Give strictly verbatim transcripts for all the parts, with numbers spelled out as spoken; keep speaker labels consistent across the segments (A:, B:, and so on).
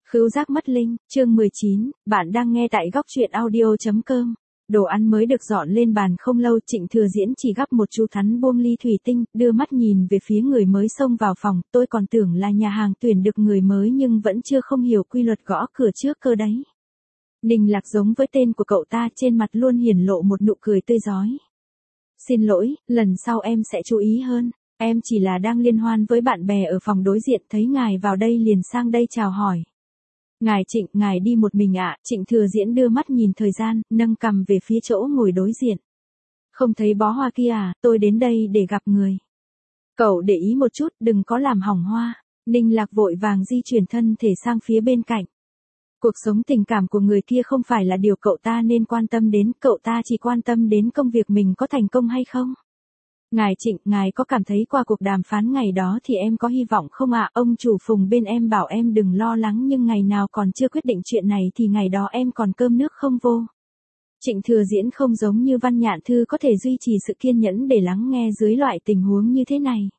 A: Khứu giác mất linh, chương mười chín, bạn đang nghe tại góc truyện audio.com. Đồ ăn mới được dọn lên bàn không lâu, Trịnh Thừa Diễn chỉ gắp một chú thắn buông ly thủy tinh, đưa mắt nhìn về phía người mới xông vào phòng, tôi còn tưởng là nhà hàng tuyển được người mới nhưng vẫn chưa không hiểu quy luật gõ cửa trước cơ đấy. Ninh Lạc giống với tên của cậu ta, trên mặt luôn hiển lộ một nụ cười tươi rói. Xin lỗi, lần sau em sẽ chú ý hơn, em chỉ là đang liên hoan với bạn bè ở phòng đối diện, thấy ngài vào đây liền sang đây chào hỏi. Ngài Trịnh, ngài đi một mình ạ? Trịnh Thừa Diễn đưa mắt nhìn thời gian, nâng cằm về phía chỗ ngồi đối diện. Không thấy bó hoa kia à, tôi đến đây để gặp người. Cậu để ý một chút, đừng có làm hỏng hoa. Ninh Lạc vội vàng di chuyển thân thể sang phía bên cạnh. Cuộc sống tình cảm của người kia không phải là điều cậu ta nên quan tâm đến, cậu ta chỉ quan tâm đến công việc mình có thành công hay không. Ngài Trịnh, ngài có cảm thấy qua cuộc đàm phán ngày đó thì em có hy vọng không ạ? Ông chủ Phùng bên em bảo em đừng lo lắng, nhưng ngày nào còn chưa quyết định chuyện này thì ngày đó em còn cơm nước không vô. Trịnh Thừa Diễn không giống như Văn Nhạn Thư có thể duy trì sự kiên nhẫn để lắng nghe dưới loại tình huống như thế này.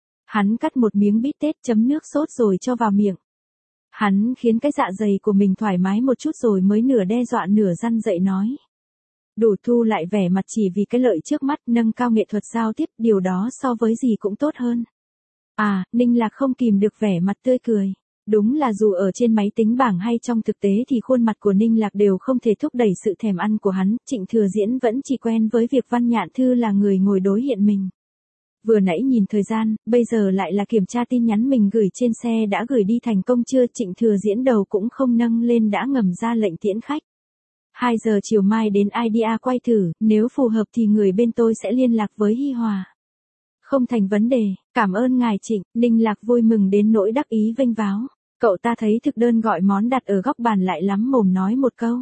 A: Hắn cắt một miếng bít tết, chấm nước sốt rồi cho vào miệng. Hắn khiến cái dạ dày của mình thoải mái một chút rồi mới nửa đe dọa nửa răn dậy nói. Đủ thu lại vẻ mặt chỉ vì cái lợi trước mắt, nâng cao nghệ thuật giao tiếp, điều đó so với gì cũng tốt hơn. À, Ninh Lạc không kìm được vẻ mặt tươi cười. Đúng là dù ở trên máy tính bảng hay trong thực tế thì khuôn mặt của Ninh Lạc đều không thể thúc đẩy sự thèm ăn của hắn, Trịnh Thừa Diễn vẫn chỉ quen với việc Văn Nhạn Thư là người ngồi đối hiện mình. Vừa nãy nhìn thời gian, bây giờ lại là kiểm tra tin nhắn mình gửi trên xe đã gửi đi thành công chưa, Trịnh Thừa Diễn đầu cũng không nâng lên đã ngầm ra lệnh tiễn khách. hai giờ chiều mai đến idea quay thử, nếu phù hợp thì người bên tôi sẽ liên lạc với Hi Hòa. Không thành vấn đề, cảm ơn ngài Trịnh. Ninh Lạc vui mừng đến nỗi đắc ý vênh váo. Cậu ta thấy thực đơn gọi món đặt ở góc bàn lại lắm mồm nói một câu.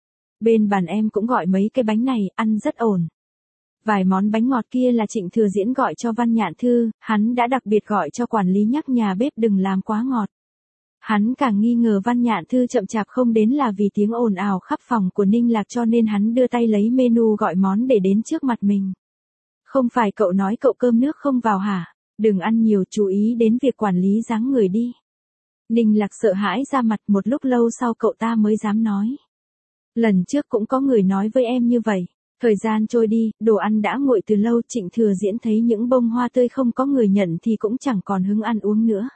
A: Bên bàn em cũng gọi mấy cái bánh này, ăn rất ổn. Vài món bánh ngọt kia là Trịnh Thừa Diễn gọi cho Văn Nhạn Thư, hắn đã đặc biệt gọi cho quản lý nhắc nhà bếp đừng làm quá ngọt. Hắn càng nghi ngờ Văn Nhạn Thư chậm chạp không đến là vì tiếng ồn ào khắp phòng của Ninh Lạc, cho nên hắn đưa tay lấy menu gọi món để đến trước mặt mình. Không phải cậu nói cậu cơm nước không vào hả? Đừng ăn nhiều, chú ý đến việc quản lý dáng người đi. Ninh Lạc sợ hãi ra mặt, một lúc lâu sau cậu ta mới dám nói. Lần trước cũng có người nói với em như vậy. Thời gian trôi đi, đồ ăn đã nguội từ lâu, Trịnh Thừa Diễn thấy những bông hoa tươi không có người nhận thì cũng chẳng còn hứng ăn uống nữa.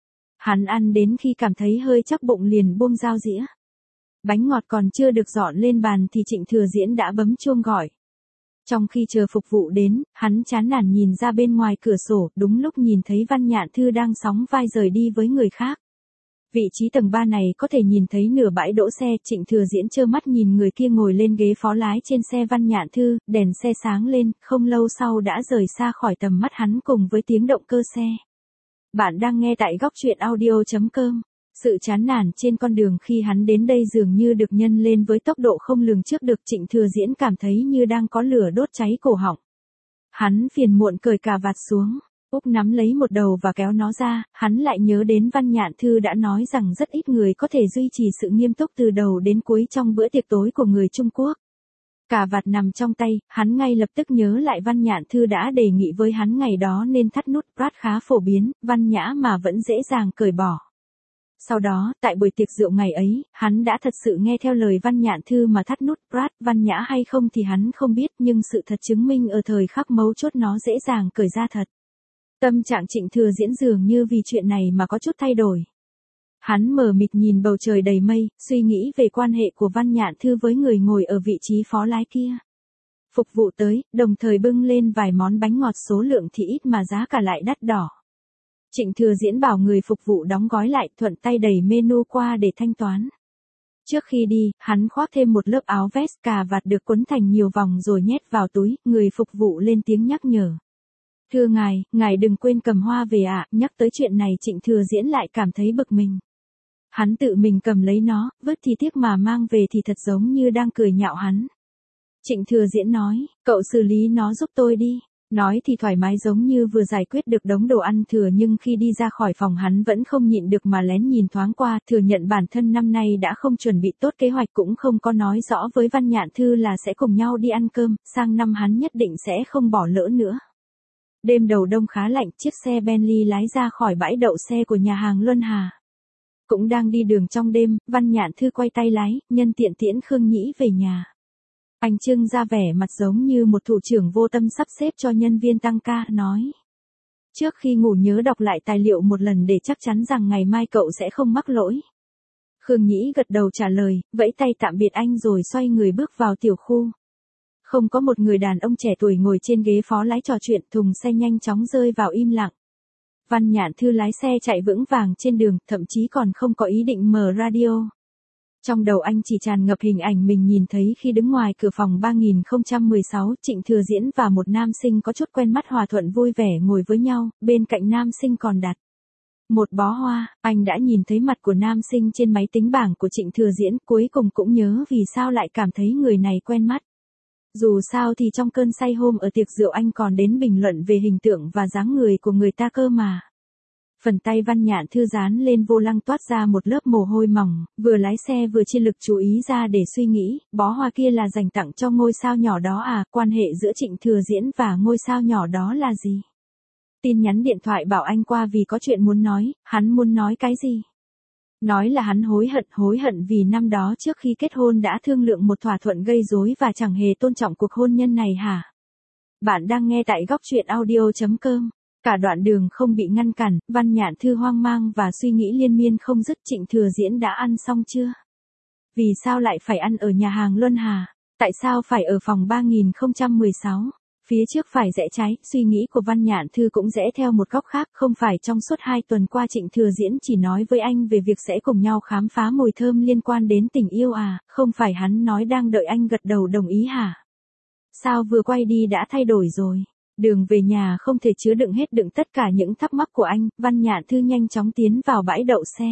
A: Hắn ăn đến khi cảm thấy hơi chắc bụng liền buông dao dĩa. Bánh ngọt còn chưa được dọn lên bàn thì Trịnh Thừa Diễn đã bấm chuông gọi. Trong khi chờ phục vụ đến, hắn chán nản nhìn ra bên ngoài cửa sổ, đúng lúc nhìn thấy Văn Nhạn Thư đang sóng vai rời đi với người khác. Vị trí tầng ba này có thể nhìn thấy nửa bãi đỗ xe, Trịnh Thừa Diễn trơ mắt nhìn người kia ngồi lên ghế phó lái trên xe Văn Nhạn Thư, đèn xe sáng lên, không lâu sau đã rời xa khỏi tầm mắt hắn cùng với tiếng động cơ xe. Bạn đang nghe tại góc truyện audio.com. Sự chán nản trên con đường khi hắn đến đây dường như được nhân lên với tốc độ không lường trước được, Trịnh Thừa Diễn cảm thấy như đang có lửa đốt cháy cổ họng. Hắn phiền muộn cởi cà vạt xuống, Úc nắm lấy một đầu và kéo nó ra, hắn lại nhớ đến Văn Nhạn Thư đã nói rằng rất ít người có thể duy trì sự nghiêm túc từ đầu đến cuối trong bữa tiệc tối của người Trung Quốc. Cà vạt nằm trong tay, hắn ngay lập tức nhớ lại Văn Nhạn Thư đã đề nghị với hắn ngày đó nên thắt nút Pratt khá phổ biến, văn nhã mà vẫn dễ dàng cởi bỏ. Sau đó, tại buổi tiệc rượu ngày ấy, hắn đã thật sự nghe theo lời Văn Nhạn Thư mà thắt nút Pratt, văn nhã hay không thì hắn không biết, nhưng sự thật chứng minh ở thời khắc mấu chốt nó dễ dàng cởi ra thật. Tâm trạng Trịnh Thừa Diễn dường như vì chuyện này mà có chút thay đổi. Hắn mờ mịt nhìn bầu trời đầy mây, suy nghĩ về quan hệ của Văn Nhạn Thư với người ngồi ở vị trí phó lái kia. Phục vụ tới, đồng thời bưng lên vài món bánh ngọt số lượng thì ít mà giá cả lại đắt đỏ. Trịnh Thừa Diễn bảo người phục vụ đóng gói lại, thuận tay đẩy menu qua để thanh toán. Trước khi đi, hắn khoác thêm một lớp áo vest cà vạt được quấn thành nhiều vòng rồi nhét vào túi, người phục vụ lên tiếng nhắc nhở. Thưa ngài, ngài đừng quên cầm hoa về ạ. Nhắc tới chuyện này Trịnh Thừa Diễn lại cảm thấy bực mình. Hắn tự mình cầm lấy nó, vứt thì tiếc mà mang về thì thật giống như đang cười nhạo hắn. Trịnh Thừa Diễn nói, cậu xử lý nó giúp tôi đi. Nói thì thoải mái giống như vừa giải quyết được đống đồ ăn thừa, nhưng khi đi ra khỏi phòng hắn vẫn không nhịn được mà lén nhìn thoáng qua, thừa nhận bản thân năm nay đã không chuẩn bị tốt kế hoạch, cũng không có nói rõ với Văn Nhạn Thư là sẽ cùng nhau đi ăn cơm, sang năm hắn nhất định sẽ không bỏ lỡ nữa. Đêm đầu đông khá lạnh, chiếc xe Bentley lái ra khỏi bãi đậu xe của nhà hàng Luân Hà. Cũng đang đi đường trong đêm, Văn Nhạn Thư quay tay lái, nhân tiện tiễn Khương Nhĩ về nhà. Anh trưng ra vẻ mặt giống như một thủ trưởng vô tâm sắp xếp cho nhân viên tăng ca, nói. Trước khi ngủ nhớ đọc lại tài liệu một lần để chắc chắn rằng ngày mai cậu sẽ không mắc lỗi. Khương Nhĩ gật đầu trả lời, vẫy tay tạm biệt anh rồi xoay người bước vào tiểu khu. Không có một người đàn ông trẻ tuổi ngồi trên ghế phó lái trò chuyện, thùng xe nhanh chóng rơi vào im lặng. Văn Nhạn Thư lái xe chạy vững vàng trên đường, thậm chí còn không có ý định mở radio. Trong đầu anh chỉ tràn ngập hình ảnh mình nhìn thấy khi đứng ngoài cửa phòng ba nghìn không trăm mười sáu, Trịnh Thừa Diễn và một nam sinh có chút quen mắt hòa thuận vui vẻ ngồi với nhau, bên cạnh nam sinh còn đặt một bó hoa. Anh đã nhìn thấy mặt của nam sinh trên máy tính bảng của Trịnh Thừa Diễn, cuối cùng cũng nhớ vì sao lại cảm thấy người này quen mắt. Dù sao thì trong cơn say hôm ở tiệc rượu anh còn đến bình luận về hình tượng và dáng người của người ta cơ mà. Phần tay Văn Nhạn Thư dán lên vô lăng toát ra một lớp mồ hôi mỏng, vừa lái xe vừa chia lực chú ý ra để suy nghĩ, bó hoa kia là dành tặng cho ngôi sao nhỏ đó à, quan hệ giữa Trịnh Thừa Diễn và ngôi sao nhỏ đó là gì? Tin nhắn điện thoại bảo anh qua vì có chuyện muốn nói, hắn muốn nói cái gì? Nói là hắn hối hận, hối hận vì năm đó trước khi kết hôn đã thương lượng một thỏa thuận gây rối và chẳng hề tôn trọng cuộc hôn nhân này hả? Bạn đang nghe tại góc truyện audio chấm com. Cả đoạn đường không bị ngăn cản, Văn Nhạn Thư hoang mang và suy nghĩ liên miên không dứt. Trịnh Thừa Diễn đã ăn xong chưa? Vì sao lại phải ăn ở nhà hàng Luân Hà? Tại sao phải ở phòng ba nghìn không trăm mười sáu? Phía trước phải rẽ trái, suy nghĩ của Văn Nhạn Thư cũng rẽ theo một góc khác, không phải trong suốt hai tuần qua Trịnh Thừa Diễn chỉ nói với anh về việc sẽ cùng nhau khám phá mùi thơm liên quan đến tình yêu à, không phải hắn nói đang đợi anh gật đầu đồng ý hả? Sao vừa quay đi đã thay đổi rồi? Đường về nhà không thể chứa đựng hết đựng tất cả những thắc mắc của anh, Văn Nhạn Thư nhanh chóng tiến vào bãi đậu xe.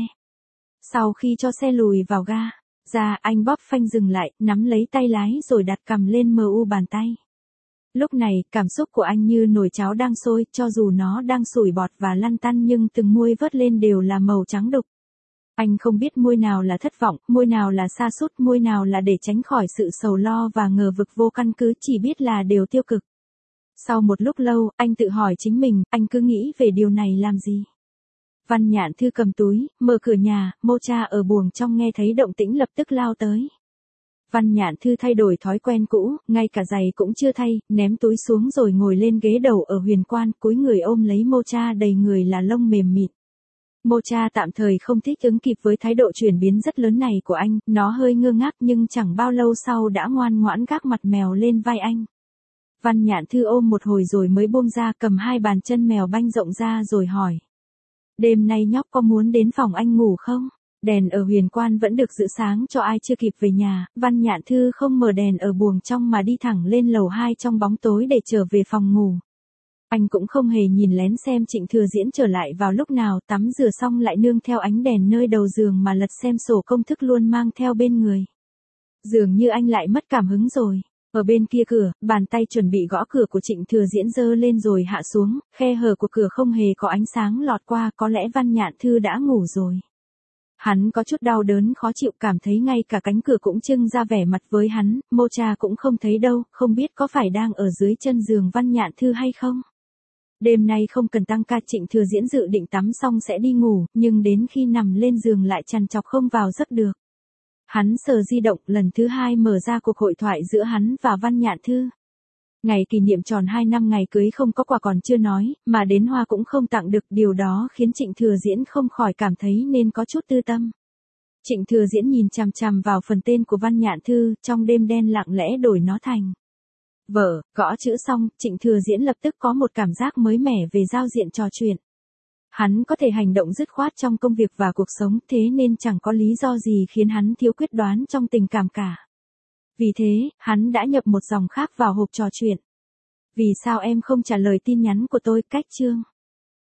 A: Sau khi cho xe lùi vào ga, ra anh bóp phanh dừng lại, nắm lấy tay lái rồi đặt cằm lên mờ u bàn tay. Lúc này, cảm xúc của anh như nồi cháo đang sôi, cho dù nó đang sủi bọt và lăn tăn nhưng từng môi vớt lên đều là màu trắng đục. Anh không biết môi nào là thất vọng, môi nào là sa sút, môi nào là để tránh khỏi sự sầu lo và ngờ vực vô căn cứ, chỉ biết là đều tiêu cực. Sau một lúc lâu, anh tự hỏi chính mình, anh cứ nghĩ về điều này làm gì? Văn Nhạn Thư cầm túi, mở cửa nhà, Mocha ở buồng trong nghe thấy động tĩnh lập tức lao tới. Văn Nhạn Thư thay đổi thói quen cũ, ngay cả giày cũng chưa thay, ném túi xuống rồi ngồi lên ghế đầu ở huyền quan, cúi người ôm lấy Mocha đầy người là lông mềm mịn. Mocha tạm thời không thích ứng kịp với thái độ chuyển biến rất lớn này của anh, nó hơi ngơ ngác nhưng chẳng bao lâu sau đã ngoan ngoãn gác mặt mèo lên vai anh. Văn Nhạn Thư ôm một hồi rồi mới buông ra, cầm hai bàn chân mèo banh rộng ra rồi hỏi. Đêm nay nhóc có muốn đến phòng anh ngủ không? Đèn ở huyền quan vẫn được giữ sáng cho ai chưa kịp về nhà, Văn Nhạn Thư không mở đèn ở buồng trong mà đi thẳng lên lầu hai trong bóng tối để trở về phòng ngủ. Anh cũng không hề nhìn lén xem Trịnh Thừa Diễn trở lại vào lúc nào, tắm rửa xong lại nương theo ánh đèn nơi đầu giường mà lật xem sổ công thức luôn mang theo bên người. Dường như anh lại mất cảm hứng rồi. Ở bên kia cửa, bàn tay chuẩn bị gõ cửa của Trịnh Thừa Diễn giơ lên rồi hạ xuống, khe hở của cửa không hề có ánh sáng lọt qua, có lẽ Văn Nhạn Thư đã ngủ rồi. Hắn có chút đau đớn khó chịu, cảm thấy ngay cả cánh cửa cũng trưng ra vẻ mặt với hắn, Mocha cũng không thấy đâu, không biết có phải đang ở dưới chân giường Văn Nhạn Thư hay không. Đêm nay không cần tăng ca, Trịnh Thừa Diễn dự định tắm xong sẽ đi ngủ, nhưng đến khi nằm lên giường lại trằn trọc không vào giấc được. Hắn sờ di động, lần thứ hai mở ra cuộc hội thoại giữa hắn và Văn Nhạn Thư. Ngày kỷ niệm tròn hai năm ngày cưới không có quà còn chưa nói, mà đến hoa cũng không tặng được, điều đó khiến Trịnh Thừa Diễn không khỏi cảm thấy nên có chút tư tâm. Trịnh Thừa Diễn nhìn chằm chằm vào phần tên của Văn Nhạn Thư, trong đêm đen lặng lẽ đổi nó thành vợ, gõ chữ xong, Trịnh Thừa Diễn lập tức có một cảm giác mới mẻ về giao diện trò chuyện. Hắn có thể hành động dứt khoát trong công việc và cuộc sống, thế nên chẳng có lý do gì khiến hắn thiếu quyết đoán trong tình cảm cả. Vì thế, hắn đã nhập một dòng khác vào hộp trò chuyện. Vì sao em không trả lời tin nhắn của tôi, cách chương?